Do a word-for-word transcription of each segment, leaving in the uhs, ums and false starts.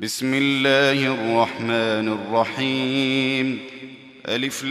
بسم الله الرحمن الرحيم. ألف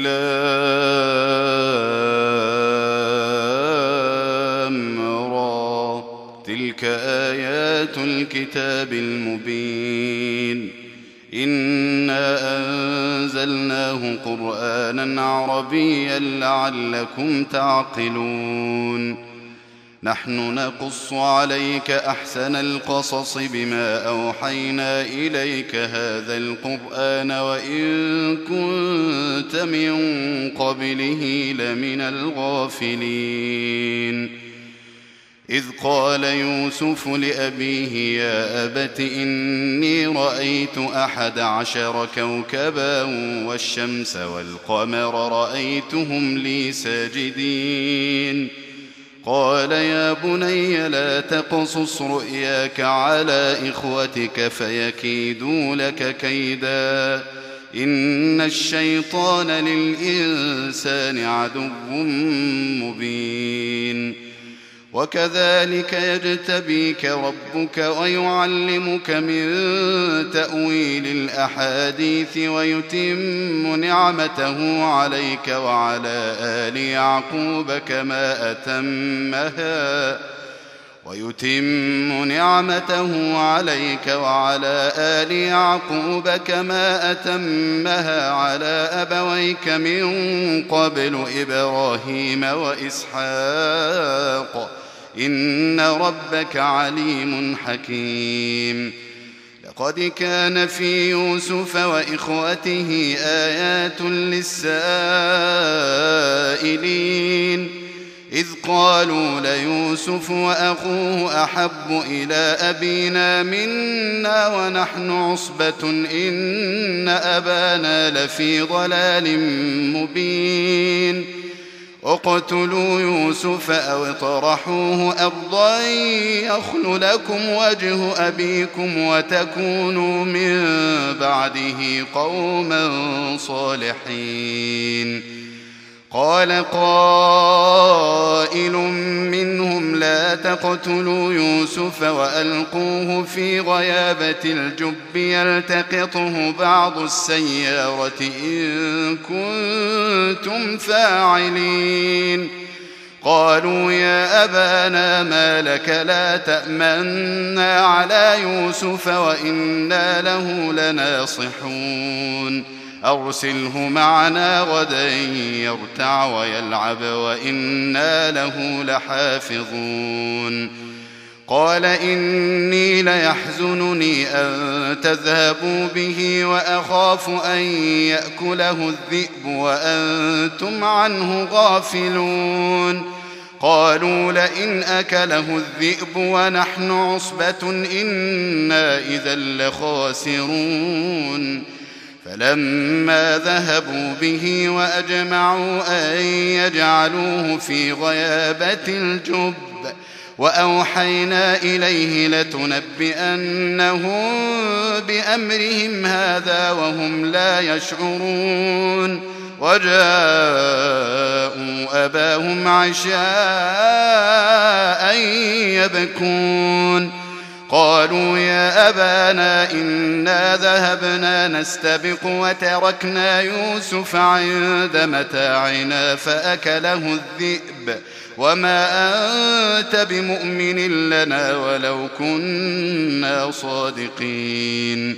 لام را. تلك آيات الكتاب المبين. إنا أنزلناه قرآنا عربيا لعلكم تعقلون. نحن نقص عليك أحسن القصص بما أوحينا إليك هذا القرآن وإن كنت من قبله لمن الغافلين. إذ قال يوسف لأبيه يا أبت إني رأيت أحد عشر كوكبا والشمس والقمر رأيتهم لي ساجدين. قال يا بني لا تقصص رؤياك على إخوتك فيكيدوا لك كيدا إن الشيطان للإنسان عدو مبين. وكذلك يجتبيك ربك ويعلمك من تأويل الأحاديث ويتم نعمته عليك وعلى آل يعقوب كما أتمها ويتم نعمته عليك وعلى آل يعقوب كما أتمها على أبويك من قبل إبراهيم وإسحاق إن ربك عليم حكيم. لقد كان في يوسف وإخوته آيات للسائلين إذ قالوا ليوسف وأخوه أحب إلى أبينا منا ونحن عصبة إن أبانا لفي ضلال مبين. اقتلوا يوسف أو اطرحوه أرضا يخل لكم وجه أبيكم وتكونوا من بعده قوما صالحين. قال قائل منهم لا تقتلوا يوسف وألقوه في غيابة الجب يلتقطه بعض السيارة إن كنتم فاعلين. قالوا يا أبانا ما لك لا تأمنا على يوسف وإنا له لناصحون. أرسله معنا غدا يرتع ويلعب وإنا له لحافظون. قال إني ليحزنني أن تذهبوا به وأخاف أن يأكله الذئب وأنتم عنه غافلون. قالوا لئن أكله الذئب ونحن عصبة إنا إذا لخاسرون. فلما ذهبوا به وأجمعوا أن يجعلوه في غيابة الجب وأوحينا إليه لتنبئنهم بأمرهم هذا وهم لا يشعرون. وجاءوا أباهم عشاء يبكون. قالوا يا أبانا إنا ذهبنا نستبق وتركنا يوسف عند متاعنا فأكله الذئب وما أنت بمؤمن لنا ولو كنا صادقين.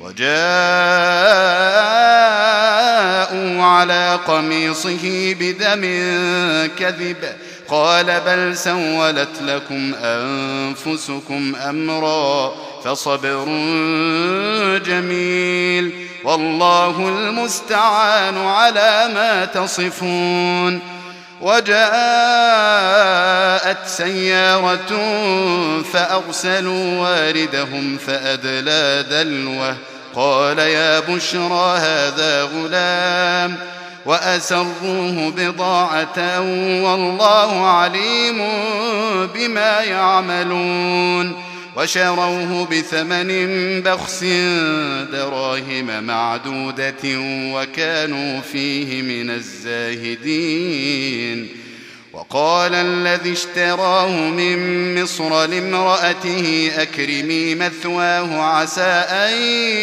وجاءوا على قميصه بدم كذب قال بل سولت لكم أنفسكم أمرا فصبر جميل والله المستعان على ما تصفون. وجاءت سيارة فأرسلوا واردهم فأدلى دلوه قال يا بشرى هذا غلام وأسروه بضاعة والله عليم بما يعملون. وشروه بثمن بخس دراهم معدودة وكانوا فيه من الزاهدين. وقال الذي اشتراه من مصر لامرأته أكرمي مثواه عسى أن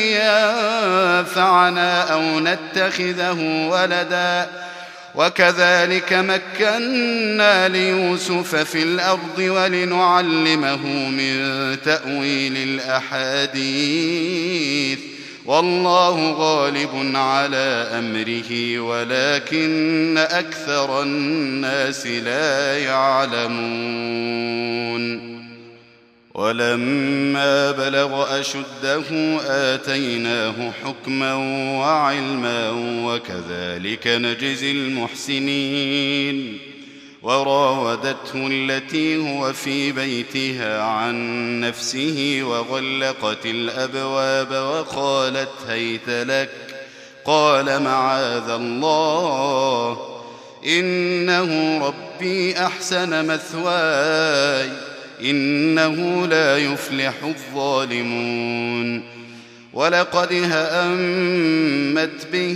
ينفعنا أو نتخذه ولدا وكذلك مكنا ليوسف في الأرض ولنعلمه من تأويل الأحاديث والله غالب على أمره ولكن أكثر الناس لا يعلمون ولما بلغ أشده آتيناه حكما وعلما وكذلك نجزي المحسنين وراودته التي هو في بيتها عن نفسه وغلقت الأبواب وقالت هيت لك قال معاذ الله إنه ربي أحسن مثواي إنه لا يفلح الظالمون ولقد همت به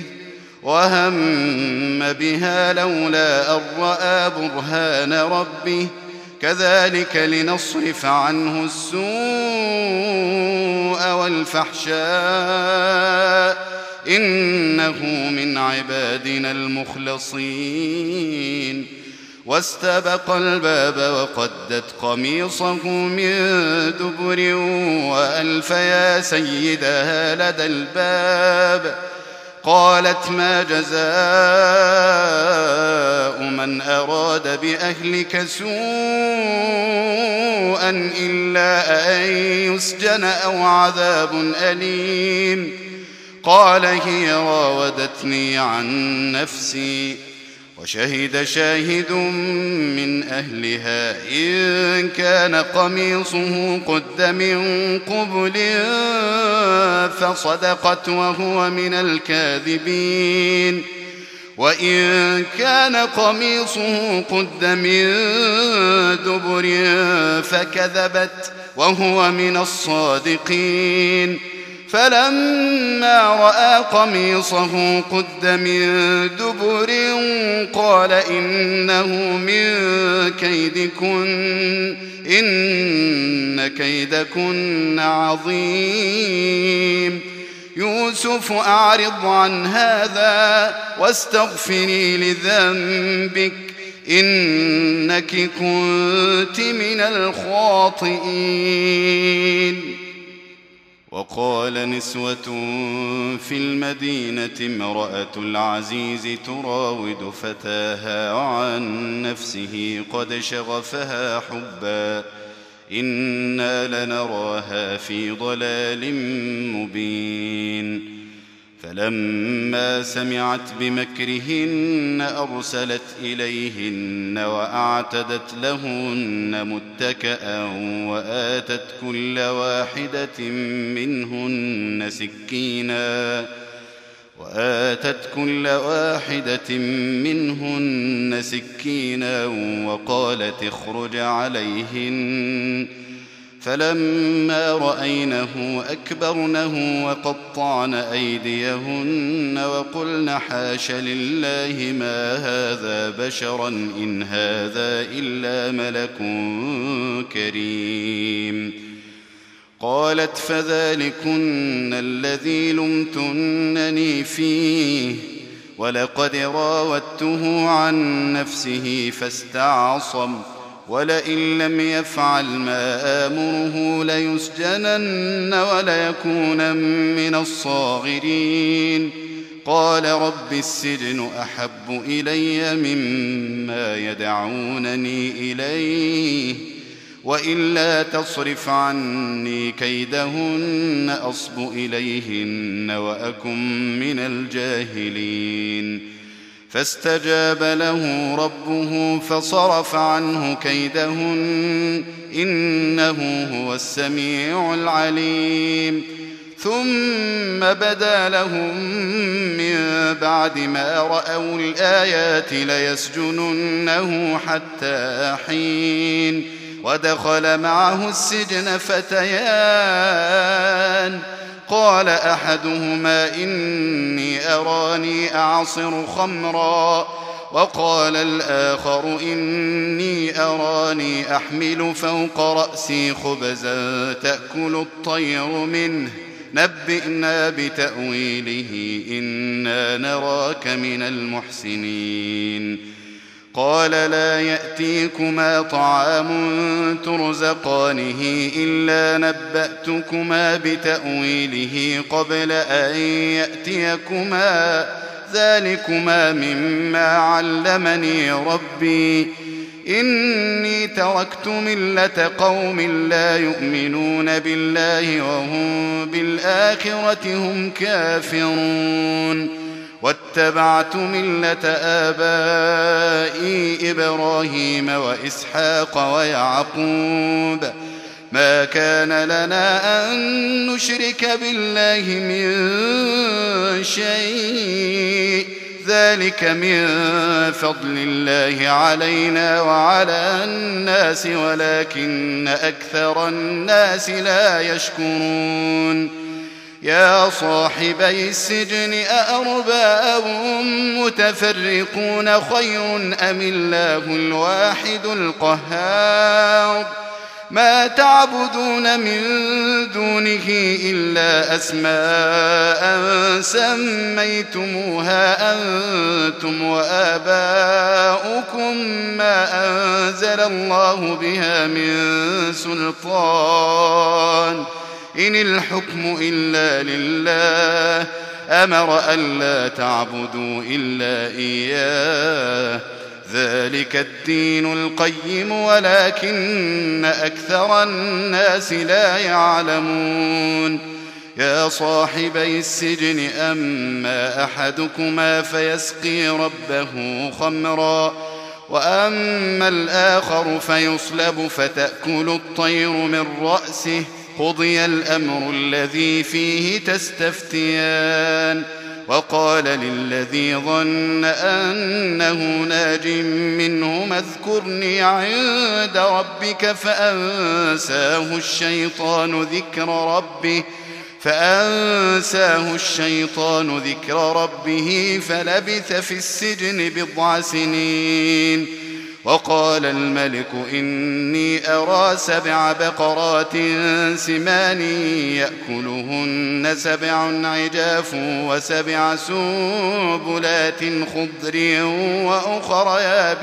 وهم بها لولا أن رأى برهان ربه كذلك لنصرف عنه السوء والفحشاء إنه من عبادنا المخلصين واستبق الباب وقدت قميصه من دبر وألف يا سيدها لدى الباب قالت ما جزاء من أراد بأهلك سوءا إلا أن يسجن أو عذاب أليم قال هي راودتني عن نفسي وشهد شاهد من أهلها إن كان قميصه قد من قبل فصدقت وهو من الكاذبين وإن كان قميصه قد من دبر فكذبت وهو من الصادقين فلما رأى قميصه قد من دبر قال إنه من كيدكن إن كيدكن عظيم يوسف أعرض عن هذا واستغفري لذنبك إنك كنت من الخاطئين وقال نسوة في المدينة امرأة العزيز تراود فتاها عن نفسه قد شغفها حبا إنا لنراها في ضلال مبين فلما سمعت بمكرهن أرسلت إليهن وأعتدت لهن متكئا وآتت كل واحدة منهن سكينا وآتت كل واحدة منهن سكينا وقالت اخرج عليهن فلما رأينه أكبرنه وقطعن أيديهن وقلن حاش لله ما هذا بشرا إن هذا إلا ملك كريم قالت فذلكن الذي لمتنني فيه ولقد راودته عن نفسه فاستعصم ولئن لم يفعل ما آمره ليسجنن وليكون من الصاغرين قال رب السجن أحب إلي مما يدعونني إليه وإلا تصرف عني كيدهن أصب إليهن وأكن من الجاهلين فاستجاب له ربه فصرف عنه كيدهن إنه هو السميع العليم ثم بدا لهم من بعد ما رأوا الآيات ليسجننه حتى حين ودخل معه السجن فتيان قال أحدهما إني أراني أعصر خمرا وقال الآخر إني أراني أحمل فوق رأسي خبزا تأكل الطير منه نبئنا بتأويله إنا نراك من المحسنين قال لا يأتيكما طعام ترزقانه إلا نبأتكما بتأويله قبل أن يأتيكما ذلكما مما علمني ربي إني تركت ملة قوم لا يؤمنون بالله وهم بالآخرة هم كافرون واتبعت ملة آبائي إبراهيم وإسحاق ويعقوب ما كان لنا أن نشرك بالله من شيء ذلك من فضل الله علينا وعلى الناس ولكن أكثر الناس لا يشكرون يا صاحبي السجن أأرباب متفرقون خير أم الله الواحد القهار ما تعبدون من دونه إلا أسماء سميتموها أنتم وآباؤكم ما أنزل الله بها من سلطان إن الحكم إلا لله أمر ألا تعبدوا إلا إياه ذلك الدين القيم ولكن أكثر الناس لا يعلمون يا صاحبي السجن أما أحدكما فيسقي ربه خمرا وأما الآخر فيصلب فتأكل الطير من رأسه قضي الأمر الذي فيه تستفتيان وقال للذي ظن أنه ناج منهما اذكرني عند ربك فأنساه الشيطان ذكر ربه فأنساه الشيطان ذكر ربه فلبث في السجن بضع سنين وقال الملك إني أرى سبع بقرات سمان يأكلهن سبع عجاف وسبع سنبلات خضر وأخر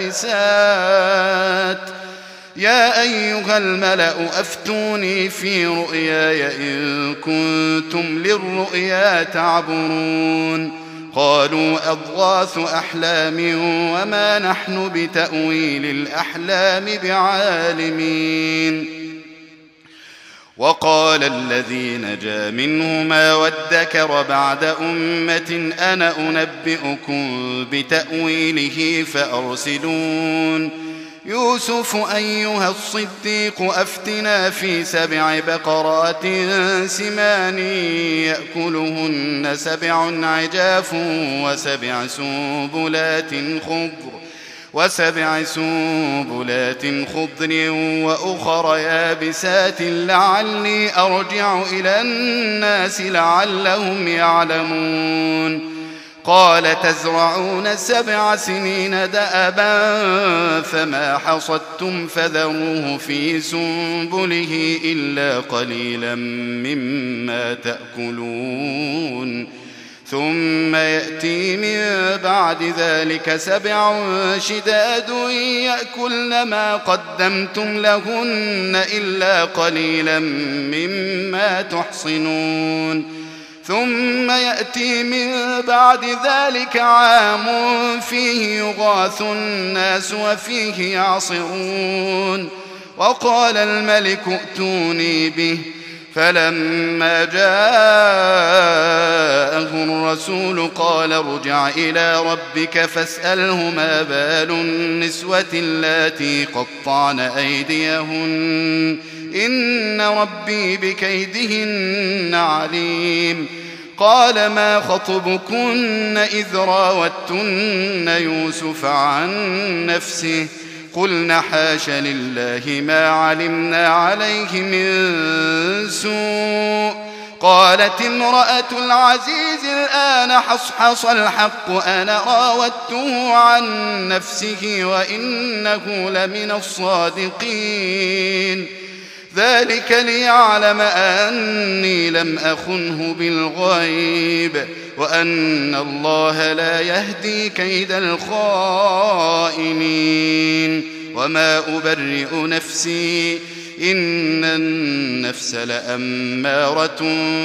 يابسات يا أيها الملأ أفتوني في رؤياي إن كنتم للرؤيا تعبرون قالوا أضغاث أحلام وما نحن بتأويل الأحلام بعالمين وقال الذي نجا منهما وادكر بعد أمة أنا أنبئكم بتأويله فأرسلون يوسف أيها الصديق أفتنا في سبع بقرات سمان يأكلهن سبع عجاف وسبع سنبلات خضر وسبع سنبلات خضر وأخر يابسات لعلي أرجع إلى الناس لعلهم يعلمون قال تزرعون سبع سنين دأبا فما حصدتم فذروه في سنبله إلا قليلا مما تأكلون ثم يأتي من بعد ذلك سبع شداد يأكلن ما قدمتم لهن إلا قليلا مما تحصنون ثم يأتي من بعد ذلك عام فيه يغاث الناس وفيه يعصرون وقال الملك ائتوني به فلما جاءه الرسول قال ارجع إلى ربك فاسأله ما بال النسوة اللاتي قطعن أيديهن إن ربي بكيدهن عليم قال ما خطبكن إذ راوتن يوسف عن نفسه قلنا حاش لله ما علمنا عليه من سوء قالت امرأة العزيز الآن حصحص الحق أنا راودته عن نفسه وإنه لمن الصادقين ذلك ليعلم أني لم أخنه بالغيب وأن الله لا يهدي كيد الخائنين وما أبرئ نفسي إن النفس لأمارة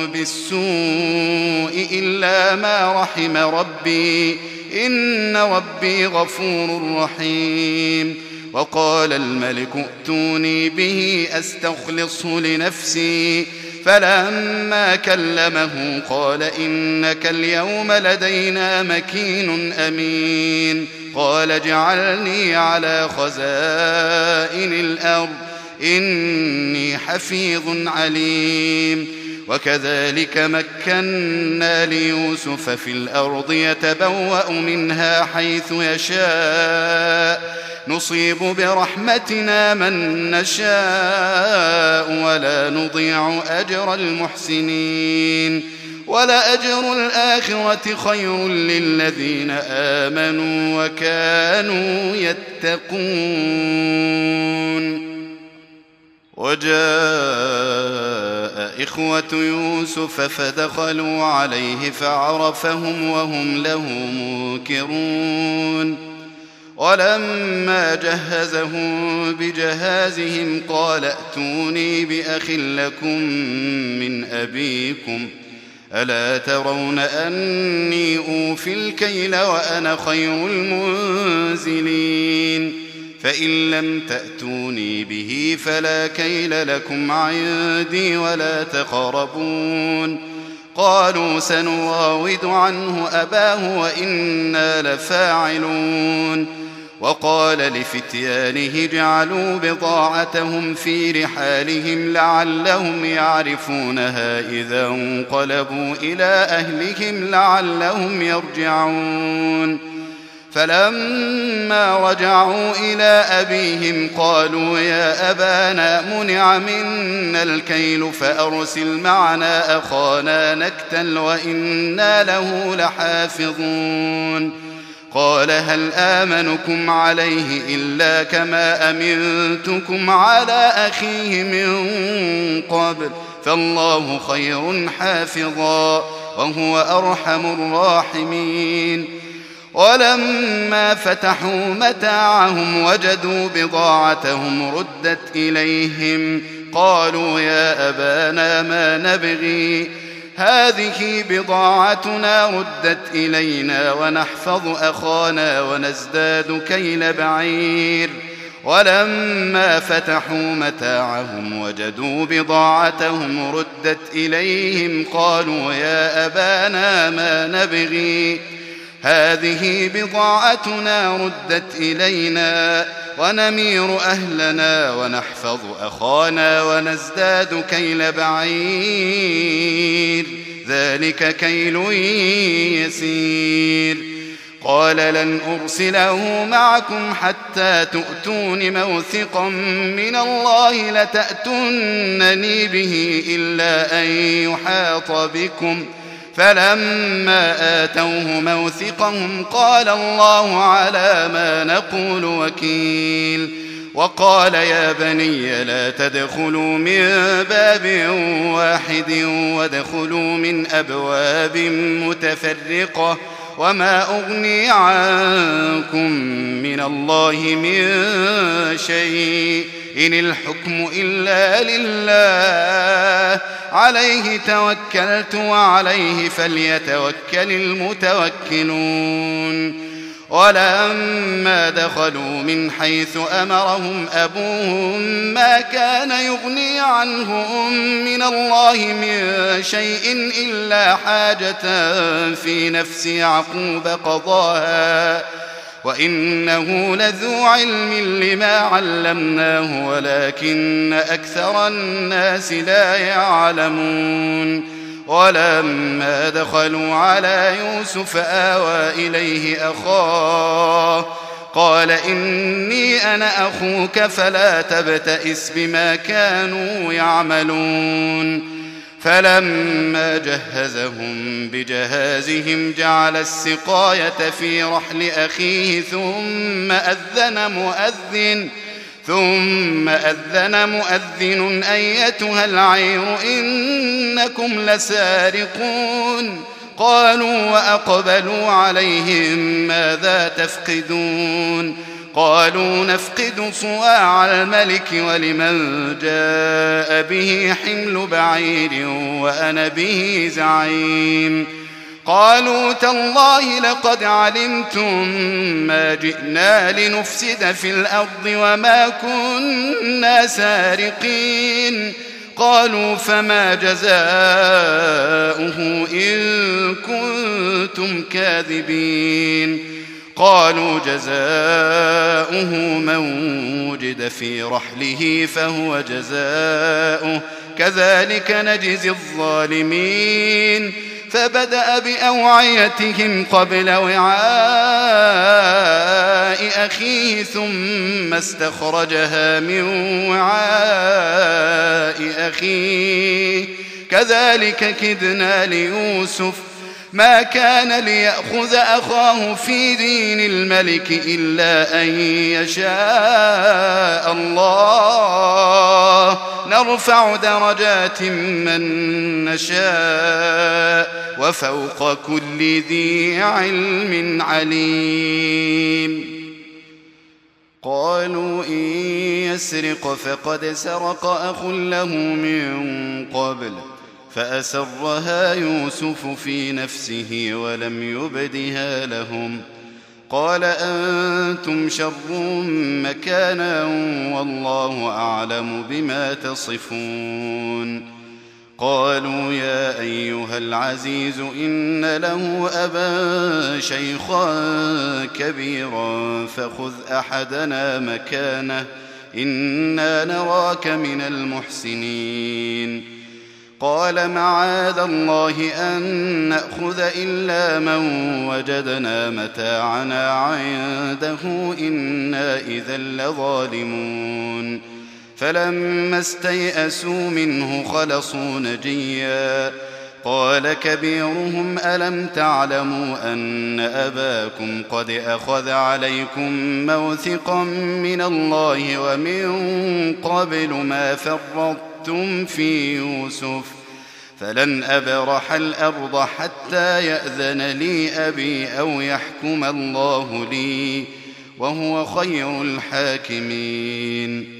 بالسوء إلا ما رحم ربي إن ربي غفور رحيم وقال الملك ائتوني به أستخلصه لنفسي فلما كلمه قال إنك اليوم لدينا مكين أمين قال اجعلني على خزائن الأرض إني حفيظ عليم وكذلك مكنا ليوسف في الأرض يتبوأ منها حيث يشاء نصيب برحمتنا من نشاء ولا نضيع أجر المحسنين ولأجر الآخرة خير للذين آمنوا وكانوا يتقون وجاء إخوة يوسف فدخلوا عليه فعرفهم وهم له منكرون ولما جهزهم بجهازهم قال ائتوني بأخ لكم من أبيكم ألا ترون أني أوفي الكيل وأنا خير المنزلين فإن لم تأتوني به فلا كيل لكم عندي ولا تقربون قالوا سنراود عنه أباه وإنا لفاعلون وقال لفتيانه اجعلوا بضاعتهم في رحالهم لعلهم يعرفونها إذا انقلبوا إلى أهلهم لعلهم يرجعون فلما رجعوا إلى أبيهم قالوا يا أبانا منع منا الكيل فأرسل معنا أخانا نكتل وإنا له لحافظون قال هل آمنكم عليه إلا كما أمنتكم على أخيه من قبل فالله خير حافظا وهو أرحم الراحمين ولما فتحوا متاعهم وجدوا بضاعتهم ردت إليهم قالوا يا أبانا ما نبغي هذه بضاعتنا ردت إلينا ونحفظ أخانا ونزداد كيل بعير ولما فتحوا متاعهم وجدوا بضاعتهم ردت إليهم قالوا يا أبانا ما نبغي هذه بضاعتنا ردت إلينا ونمير أهلنا ونحفظ أخانا ونزداد كيل بعير ذلك كيل يسير قال لن أرسله معكم حتى تؤتون موثقا من الله لتأتونني به إلا أن يحاط بكم فلما آتوه موثقهم قال الله على ما نقول وكيل وقال يا بني لا تدخلوا من باب واحد وادخلوا من أبواب متفرقة وما أغني عنكم من الله من شيء إن الحكم إلا لله عليه توكلت وعليه فليتوكل المتوكلون ولما دخلوا من حيث أمرهم أبوهم ما كان يغني عنهم من الله من شيء إلا حاجة في نفس يعقوب قضاها وإنه لذو علم لما علمناه ولكن أكثر الناس لا يعلمون ولما دخلوا على يوسف آوى إليه أخاه قال إني أنا أخوك فلا تبتئس بما كانوا يعملون فلما جهزهم بجهازهم جعل السقاية في رحل أخيه ثم أذن مؤذن ثم أذن مؤذن أيتها العير إنكم لسارقون قالوا وأقبلوا عليهم ماذا تفقدون قالوا نفقد صواع الملك ولمن جاء به حمل بعير وأنا به زعيم قالوا تالله لقد علمتم ما جئنا لنفسد في الأرض وما كنا سارقين قالوا فما جزاؤه إن كنتم كاذبين قالوا جزاؤه من وجد في رحله فهو جزاؤه كذلك نجزي الظالمين فبدأ بأوعيتهم قبل وعاء أخيه ثم استخرجها من وعاء أخيه كذلك كدنا ليوسف ما كان ليأخذ أخاه في دين الملك إلا أن يشاء الله نرفع درجات من نشاء وفوق كل ذي علم عليم قالوا إن يسرق فقد سرق أخ له من قبل فأسرها يوسف في نفسه ولم يبدها لهم قال أنتم شر مكانا والله أعلم بما تصفون قالوا يا أيها العزيز إن له أبا شيخا كبيرا فخذ أحدنا مكانه إنا نراك من المحسنين قال معاذ الله أن نأخذ إلا من وجدنا متاعنا عنده إنا إذا لظالمون فلما استيئسوا منه خلصوا نجيا قال كبيرهم ألم تعلموا أن أباكم قد أخذ عليكم موثقا من الله ومن قبل ما فرطتم في يوسف فلن أبرح الأرض حتى يأذن لي أبي أو يحكم الله لي وهو خير الحاكمين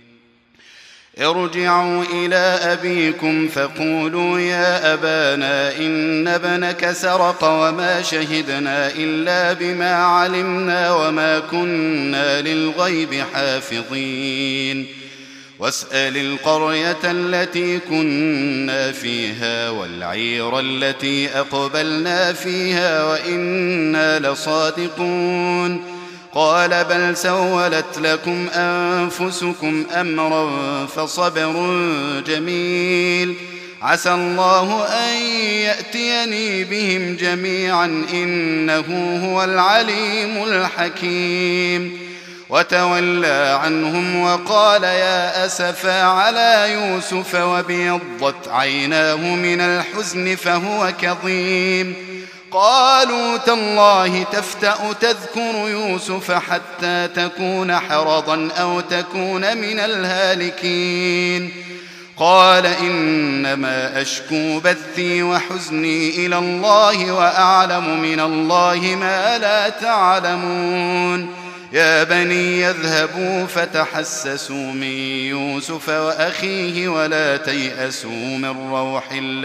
ارجعوا إلى أبيكم فقولوا يا أبانا إن ابنك سرق وما شهدنا إلا بما علمنا وما كنا للغيب حافظين واسأل القرية التي كنا فيها والعير التي أقبلنا فيها وإنا لصادقون قال بل سولت لكم أنفسكم أمرا فصبر جميل عسى الله أن يأتيني بهم جميعا إنه هو العليم الحكيم وتولى عنهم وقال يا أسفا على يوسف وابيضت عيناه من الحزن فهو كظيم قالوا تالله تفتأ تذكر يوسف حتى تكون حرضا أو تكون من الهالكين قال إنما أشكو بثي وحزني إلى الله وأعلم من الله ما لا تعلمون يا بني يذهبوا فتحسسوا من يوسف وأخيه ولا تيأسوا من روح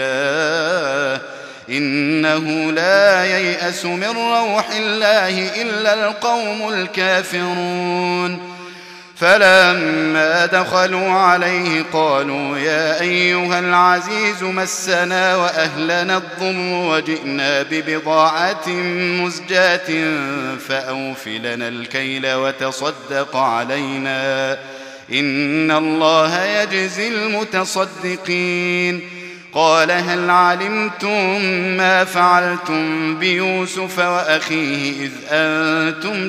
الله إنه لا ييأس من روح الله إلا القوم الكافرون فلما دخلوا عليه قالوا يا أيها العزيز مسنا وأهلنا الضر وجئنا ببضاعة مزجاة فأوف لنا الكيل وتصدق علينا إن الله يجزي المتصدقين قال هل علمتم ما فعلتم بيوسف وأخيه إذ أنتم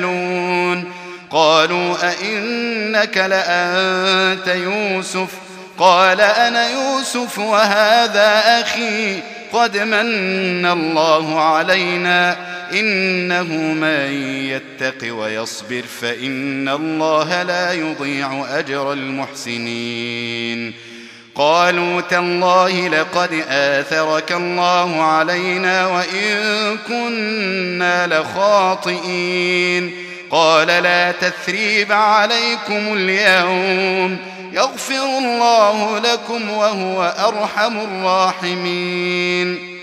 جاهلون قالوا أئنك لأنت يوسف قال أنا يوسف وهذا أخي قد من الله علينا إنه من يتق ويصبر فإن الله لا يضيع أجر المحسنين قالوا تالله لقد آثرك الله علينا وإن كنا لخاطئين قال لا تثريب عليكم اليوم يغفر الله لكم وهو أرحم الراحمين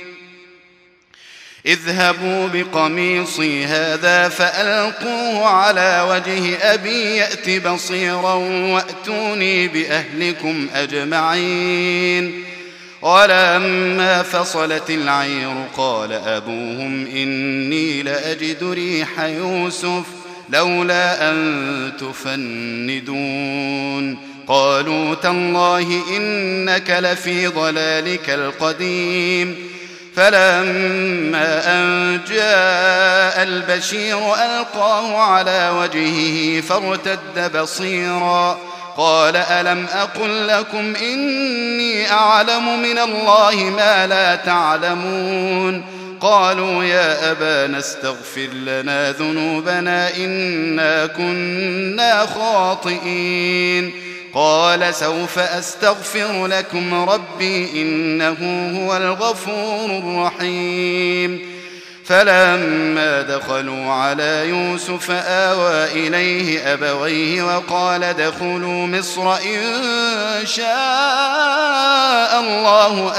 اذهبوا بقميصي هذا فألقوه على وجه أبي يأت بصيرا وأتوني بأهلكم أجمعين ولما فصلت العير قال أبوهم إني لأجد ريح يوسف لولا أن تفندون قالوا تالله إنك لفي ضلالك القديم فلما أن جاء البشير ألقاه على وجهه فارتد بصيرا قال ألم أقل لكم إني أعلم من الله ما لا تعلمون قالوا يا أبانا استغفر لنا ذنوبنا إنا كنا خاطئين قال سوف أستغفر لكم ربي إنه هو الغفور الرحيم فلما دخلوا على يوسف آوى إليه أبويه وقال ادخلوا مصر إن شاء الله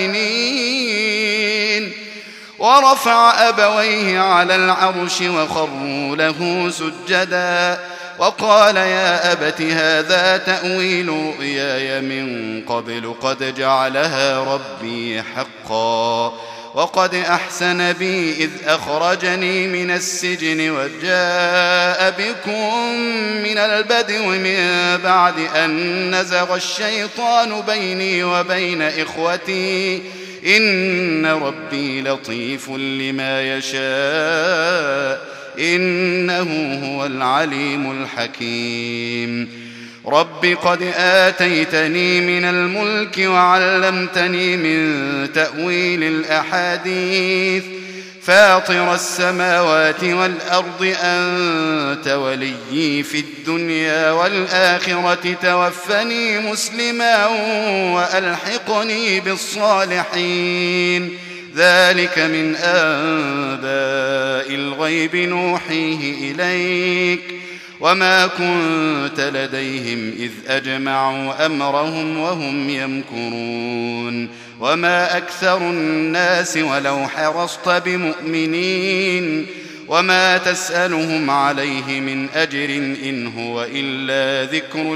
آمنين ورفع أبويه على العرش وخروا له سجدا وقال يا أبت هذا تأويل رؤياي من قبل قد جعلها ربي حقا وقد أحسن بي إذ أخرجني من السجن وجاء بكم من البدو من بعد أن نزغ الشيطان بيني وبين إخوتي إن ربي لطيف لما يشاء إنه هو العليم الحكيم رب قد آتيتني من الملك وعلمتني من تأويل الأحاديث فاطر السماوات والأرض أنت وليي في الدنيا والآخرة توفني مسلما وألحقني بالصالحين ذلك من أنباء الغيب نوحيه إليك وما كنت لديهم إذ أجمعوا أمرهم وهم يمكرون وما أكثر الناس ولو حرصت بمؤمنين وما تسألهم عليه من أجر إن هو إلا ذكر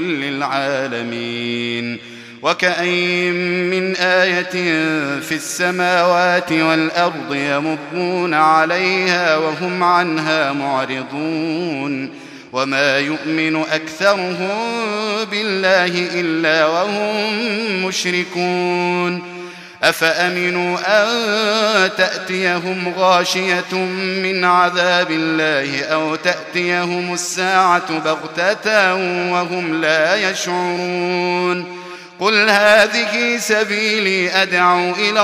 للعالمين وكأين من آية في السماوات والأرض يمرون عليها وهم عنها معرضون وما يؤمن أكثرهم بالله إلا وهم مشركون أفأمنوا أن تأتيهم غاشية من عذاب الله أو تأتيهم الساعة بغتة وهم لا يشعرون قل هذه سبيلي أدعو إلى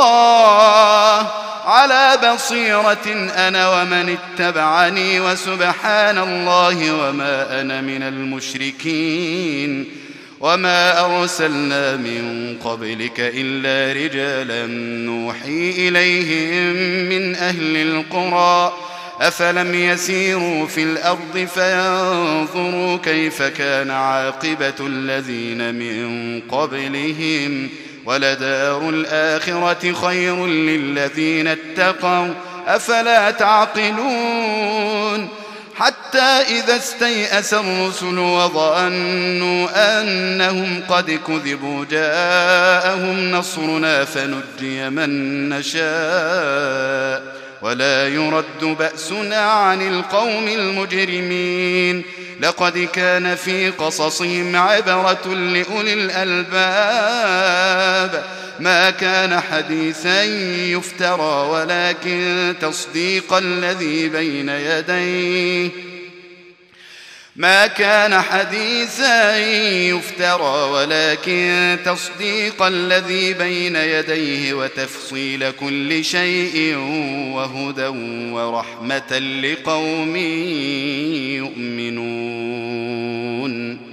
الله على بصيرة أنا ومن اتبعني وسبحان الله وما أنا من المشركين وما أرسلنا من قبلك إلا رجالا نوحي إليهم من أهل القرى أفلم يسيروا في الأرض فينظروا كيف كان عاقبة الذين من قبلهم ولدار الآخرة خير للذين اتقوا أفلا تعقلون حتى إذا استيأس الرسل وظنوا أنهم قد كذبوا جاءهم نصرنا فنجي من نشاء ولا يرد بأسنا عن القوم المجرمين لقد كان في قصصهم عبرة لأولي الألباب ما كان حديثا يفترى ولكن تصديق الذي بين يديه ما كان حديثا يفترى ولكن تصديق الذي بين يديه وتفصيل كل شيء وهدى ورحمة لقوم يؤمنون